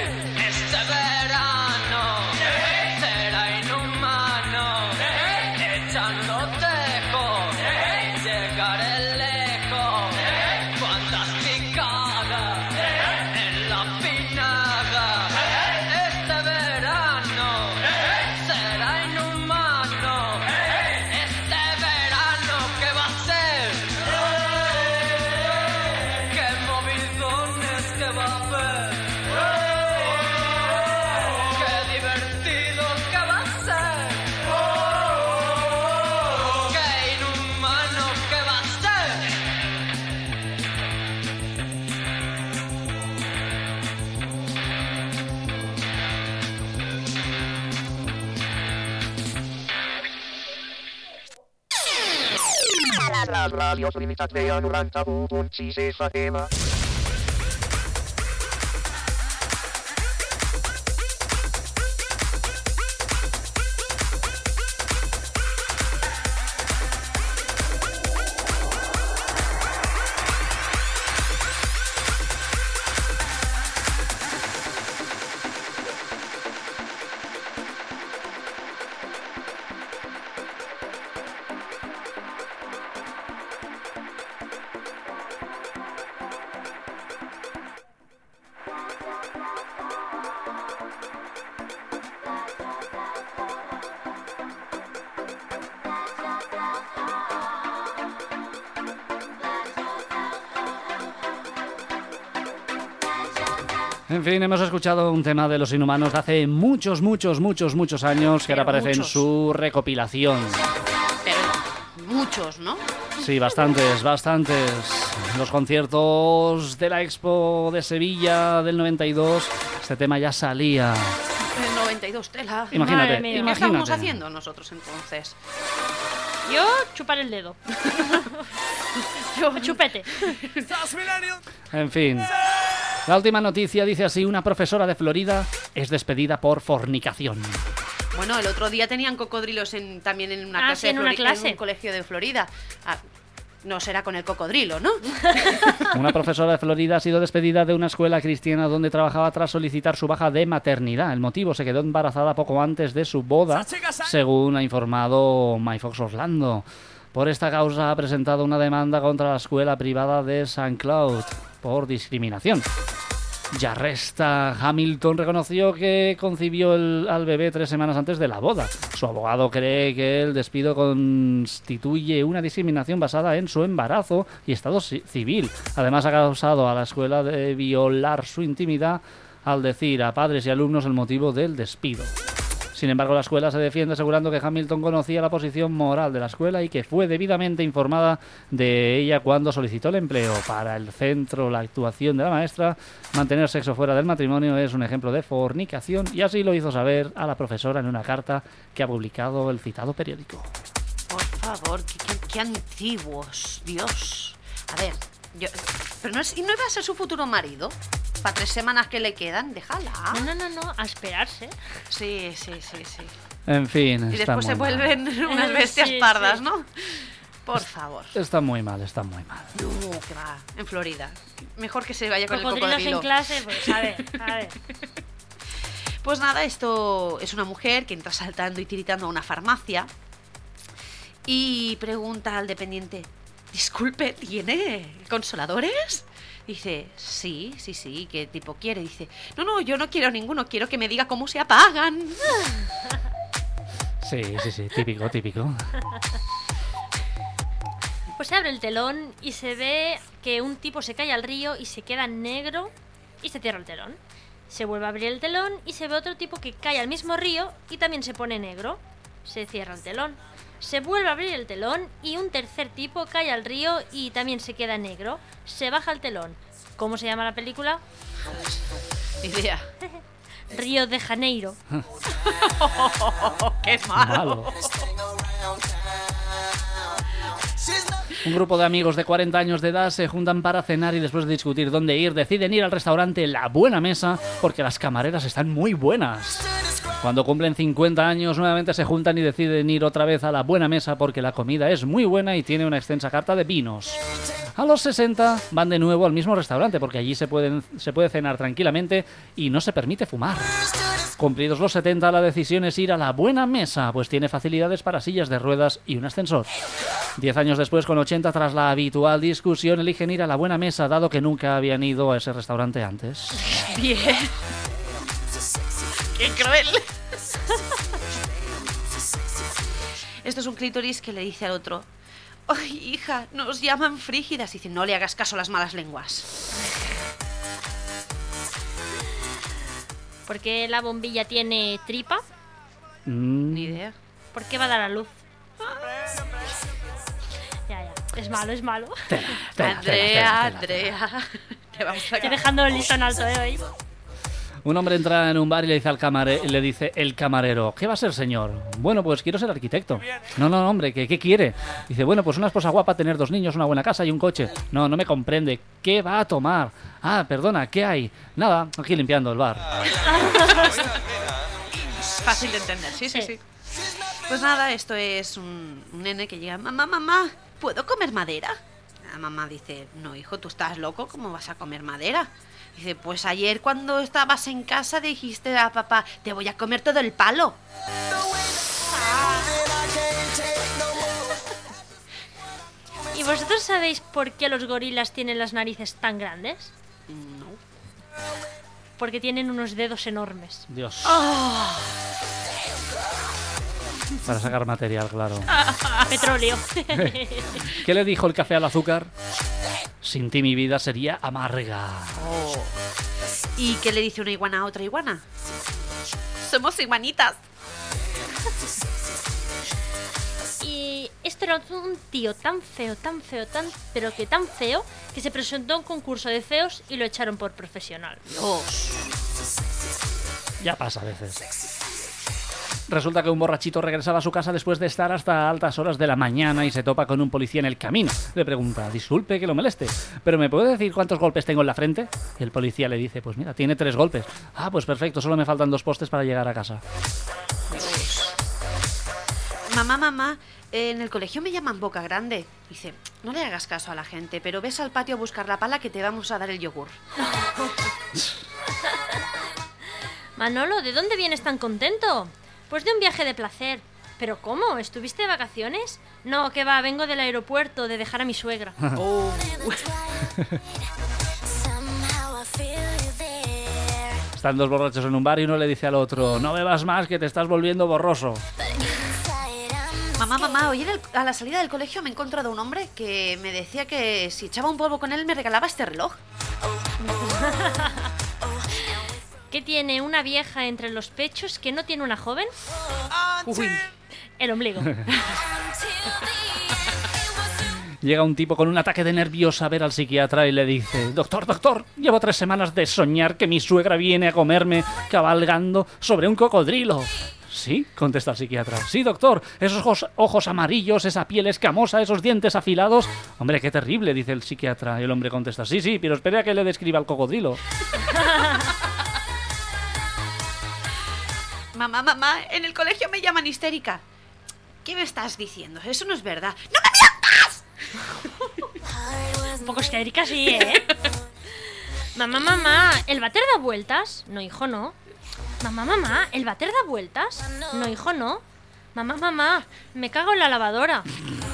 Este verano será inhumano, echando tejos, llegaré lejos. Cuántas picadas en la pinaga. Este verano será inhumano. Este verano, ¿qué va a ser? ¿Qué movidones que va a haber? ¡Qué divertido que va a ser! ¡Qué inhumano que va a ser! Les ràdios Limitat veia noranta-u punt sis F M. En fin, hemos escuchado un tema de Los Inhumanos de hace muchos, muchos, muchos, muchos años que ahora Pero aparece en muchos. su recopilación. Pero muchos, ¿no? Sí, bastantes, bastantes. Los conciertos de la Expo de Sevilla del noventa y dos, este tema ya salía. El noventa y dos, tela. Imagínate, Madre mía. ¿Qué estábamos imagínate. haciendo nosotros entonces? Yo chupar el dedo. Yo chupete. En fin. La última noticia dice así: una profesora de Florida es despedida por fornicación. Bueno, el otro día tenían cocodrilos en, también en una Ah, clase sí, en de una Flori- clase. en un colegio de Florida. Ah, no será con el cocodrilo, ¿no? Una profesora de Florida ha sido despedida de una escuela cristiana donde trabajaba tras solicitar su baja de maternidad. El motivo: se quedó embarazada poco antes de su boda, según ha informado MyFox Orlando. Por esta causa ha presentado una demanda contra la escuela privada de Saint Cloud por discriminación. Ya resta. Hamilton reconoció que concibió el- al bebé tres semanas antes de la boda. Su abogado cree que el despido constituye una discriminación basada en su embarazo y estado ci- civil. Además, ha causado a la escuela de violar su intimidad al decir a padres y alumnos el motivo del despido. Sin embargo, la escuela se defiende asegurando que Hamilton conocía la posición moral de la escuela y que fue debidamente informada de ella cuando solicitó el empleo. Para el centro, la actuación de la maestra, mantener sexo fuera del matrimonio, es un ejemplo de fornicación, y así lo hizo saber a la profesora en una carta que ha publicado el citado periódico. Por favor, qué, qué- qué antiguos, Dios. A ver, yo, pero no, es, ¿y no iba a ser su futuro marido? Para tres semanas que le quedan, déjala. No, no, no, no, a esperarse. Sí, sí, sí, sí. En fin, Y está después se muy mal. vuelven unas Sí, bestias sí. pardas, ¿no? Por favor. Está muy mal, está muy mal. No, que va, en Florida. Mejor que se vaya con el Cocodrilos cocodrilo. en clase, pues a ver, a ver. Pues nada, esto es una mujer que entra saltando y tiritando a una farmacia y pregunta al dependiente: disculpe, ¿tiene consoladores? Dice: sí, sí, sí, ¿qué tipo quiere? Dice: no, no, yo no quiero ninguno, quiero que me diga cómo se apagan. Sí, sí, sí, típico, típico. Pues se abre el telón y se ve que un tipo se cae al río y se queda negro y se cierra el telón. Se vuelve a abrir el telón y se ve otro tipo que cae al mismo río y también se pone negro. Se cierra el telón. Se vuelve a abrir el telón y un tercer tipo cae al río y también se queda negro. Se baja el telón. ¿Cómo se llama la película? Idea. Río de Janeiro. ¡Qué malo! Malo. Un grupo de amigos de cuarenta años de edad se juntan para cenar y después de discutir dónde ir, deciden ir al restaurante La Buena Mesa porque las camareras están muy buenas. Cuando cumplen cincuenta años, nuevamente se juntan y deciden ir otra vez a La Buena Mesa porque la comida es muy buena y tiene una extensa carta de vinos. A los sesenta van de nuevo al mismo restaurante porque allí se, pueden, se puede cenar tranquilamente y no se permite fumar. Cumplidos los setenta, la decisión es ir a la Buena Mesa, pues tiene facilidades para sillas de ruedas y un ascensor. Diez años después, con ochenta, tras la habitual discusión, eligen ir a la Buena Mesa, dado que nunca habían ido a ese restaurante antes. Bien. ¡Qué cruel! Esto es un clítoris que le dice al otro: ¡ay, hija, nos llaman frígidas! Y dice: no le hagas caso a las malas lenguas. ¿Por qué la bombilla tiene tripa? Mm, Ni idea. ¿Por qué va a dar a luz? Ya, ya. Es malo, es malo. tela, tela, Andrea, tela, tela, tela. Andrea. Te vamos a Estoy sacar. dejando el listón alto de hoy. Un hombre entra en un bar y le dice al camarero, le dice el camarero: ¿qué va a ser, señor? Bueno, pues quiero ser arquitecto. No, no, hombre, ¿qué, qué quiere? Dice: bueno, pues una esposa guapa, tener dos niños, una buena casa y un coche. No, no me comprende. ¿Qué va a tomar? Ah, perdona, ¿qué hay? Nada, aquí limpiando el bar. Fácil de entender, sí, sí, Sí. sí. Pues nada, esto es un, un nene que llega: mamá, mamá, ¿puedo comer madera? La mamá dice: no, hijo, tú estás loco, ¿cómo vas a comer madera? Dice: pues ayer cuando estabas en casa dijiste a papá: te voy a comer todo el palo. ¿Y vosotros sabéis por qué los gorilas tienen las narices tan grandes? No. Porque tienen unos dedos enormes. Dios. Para sacar material, claro. Petróleo. ¿Qué le dijo el café al azúcar? Sin ti mi vida sería amarga. ¿Y qué le dice una iguana a otra iguana? Somos iguanitas. Y este era un tío tan feo, tan feo, tan pero que tan feo, que se presentó a un concurso de feos y lo echaron por profesional. Ya pasa a veces. Resulta que un borrachito regresaba a su casa después de estar hasta altas horas de la mañana y se topa con un policía en el camino. Le pregunta: disculpe que lo moleste, pero ¿me puede decir cuántos golpes tengo en la frente? Y el policía le dice: pues mira, tiene tres golpes. Ah, pues perfecto, solo me faltan dos postes para llegar a casa. Mamá, mamá, en el colegio me llaman Boca Grande. Dice: no le hagas caso a la gente, pero ves al patio a buscar la pala que te vamos a dar el yogur. Manolo, ¿de dónde vienes tan contento? Pues de un viaje de placer. ¿Pero cómo? ¿Estuviste de vacaciones? No, que va, vengo del aeropuerto de dejar a mi suegra. Están dos borrachos en un bar y uno le dice al otro: no bebas más, que te estás volviendo borroso. Mamá, mamá, hoy en el- a la salida del colegio me he encontrado un hombre que me decía que si echaba un polvo con él me regalaba este reloj. ¿Qué tiene una vieja entre los pechos que no tiene una joven? Uy. El ombligo. Llega un tipo con un ataque de nervios a ver al psiquiatra y le dice: doctor, doctor, llevo tres semanas de soñar que mi suegra viene a comerme cabalgando sobre un cocodrilo. ¿Sí?, contesta el psiquiatra. Sí, doctor, esos ojos, ojos amarillos, esa piel escamosa, esos dientes afilados. Hombre, qué terrible, dice el psiquiatra. Y el hombre contesta: sí, sí, pero espere a que le describa el cocodrilo. Mamá, mamá, en el colegio me llaman histérica. ¿Qué me estás diciendo? Eso no es verdad. ¡No me mientas! Un poco histérica, sí, ¿eh? Mamá, mamá, ¿el váter da vueltas? No, hijo, no. Mamá, mamá, ¿el váter da vueltas? No, hijo, no. Mamá, mamá, me cago en la lavadora.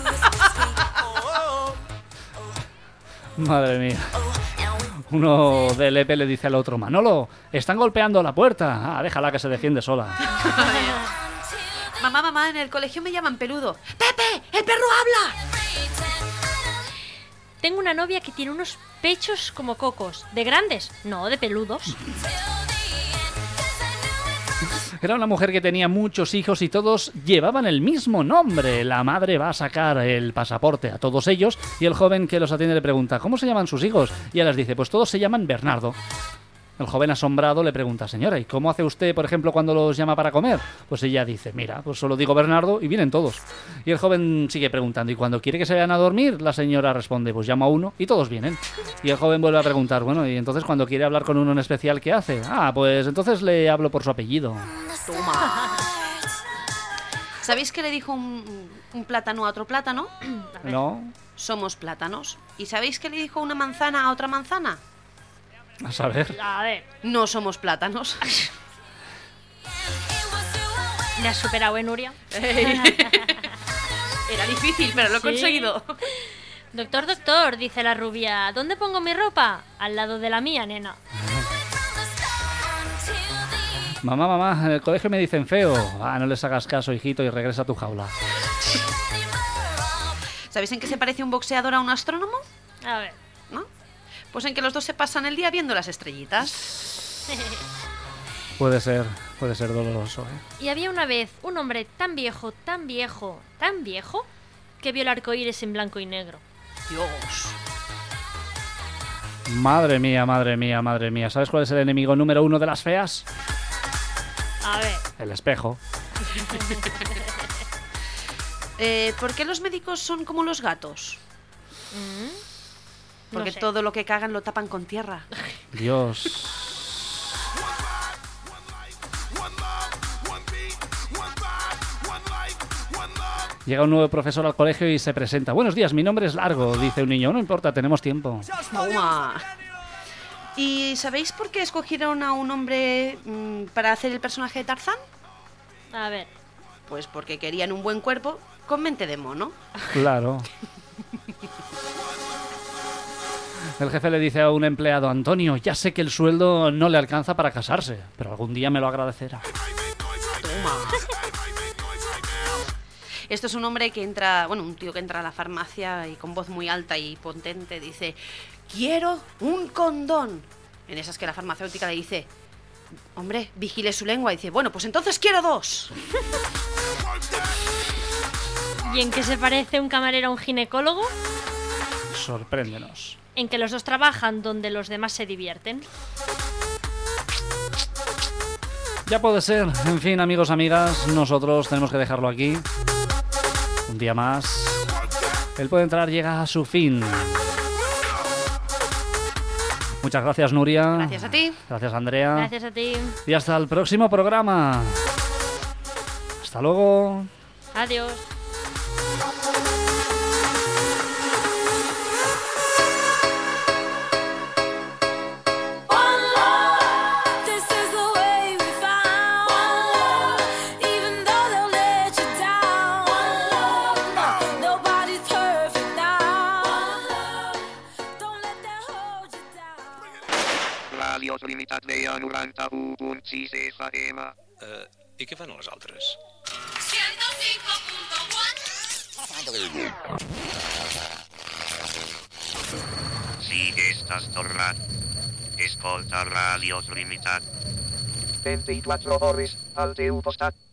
Madre mía. Uno del E P le dice al otro: Manolo, están golpeando la puerta. Ah, déjala que se defiende sola. Mamá, mamá, en el colegio me llaman peludo. ¡Pepe! ¡El perro habla! Tengo una novia que tiene unos pechos como cocos. ¿De grandes? No, de peludos. Era una mujer que tenía muchos hijos y todos llevaban el mismo nombre. La madre va a sacar el pasaporte a todos ellos y el joven que los atiende le pregunta: ¿cómo se llaman sus hijos? Y ella les dice: pues todos se llaman Bernardo. El joven asombrado le pregunta: señora, ¿y cómo hace usted, por ejemplo, cuando los llama para comer? Pues ella dice: mira, pues solo digo Bernardo y vienen todos. Y el joven sigue preguntando: ¿y cuando quiere que se vayan a dormir? La señora responde: pues llama a uno y todos vienen. Y el joven vuelve a preguntar: bueno, ¿y entonces cuando quiere hablar con uno en especial, qué hace? Ah, pues entonces le hablo por su apellido. Toma. ¿Sabéis qué le dijo un, un plátano a otro plátano? ¿No? somos plátanos. ¿Y sabéis qué le dijo una manzana a otra manzana? A saber. A ver, No somos plátanos. ¿le has superado, eh, Nuria? Era difícil, pero lo he Sí. conseguido. Doctor, doctor, dice la rubia, ¿dónde pongo mi ropa? Al lado de la mía, nena. Mamá, mamá, en el colegio me dicen feo. Ah, no les hagas caso, hijito, y regresa a tu jaula. ¿Sabéis en qué se parece un boxeador a un astrónomo? A ver. ¿No? Pues en que los dos se pasan el día viendo las estrellitas. Puede ser, puede ser doloroso, ¿eh? Y había una vez un hombre tan viejo, tan viejo, tan viejo, que vio el arco iris en blanco y negro. Dios. Madre mía, madre mía, madre mía. ¿Sabes cuál es el enemigo número uno de las feas? A ver. El espejo. Eh, ¿Por qué los médicos son como los gatos? Mm, Porque no sé. todo lo que cagan lo tapan con tierra. Dios. Llega un nuevo profesor al colegio y se presenta. Buenos días, mi nombre es Largo, dice un niño. No importa, tenemos tiempo. Toma. ¿Y sabéis por qué escogieron a un hombre mm, para hacer el personaje de Tarzán? A ver. Pues porque querían un buen cuerpo con mente de mono. Claro. El jefe le dice a un empleado, Antonio, ya sé que el sueldo no le alcanza para casarse, pero algún día me lo agradecerá. Esto es un hombre que entra, bueno, un tío que entra a la farmacia y con voz muy alta y potente dice, quiero un condón. En esas que la farmacéutica le dice, hombre, vigile su lengua. Y dice, bueno, pues entonces quiero dos. ¿Y en qué se parece un camarero a un ginecólogo? Sorpréndenos. En que los dos trabajan donde los demás se divierten. Ya puede ser. En fin, amigos, amigas, nosotros tenemos que dejarlo aquí. Un día más. El Puede Entrar llega a su fin. Muchas gracias, Nuria. Gracias a ti. Gracias, Andrea. Gracias a ti. Y hasta el próximo programa. Hasta luego. Adiós. Ràdios Limitat veia noranta-u punt sis F M. Uh, I què fan els altres? Si estàs torrat, escolta Ràdios Limitat. vint-i-quatre hores al teu costat.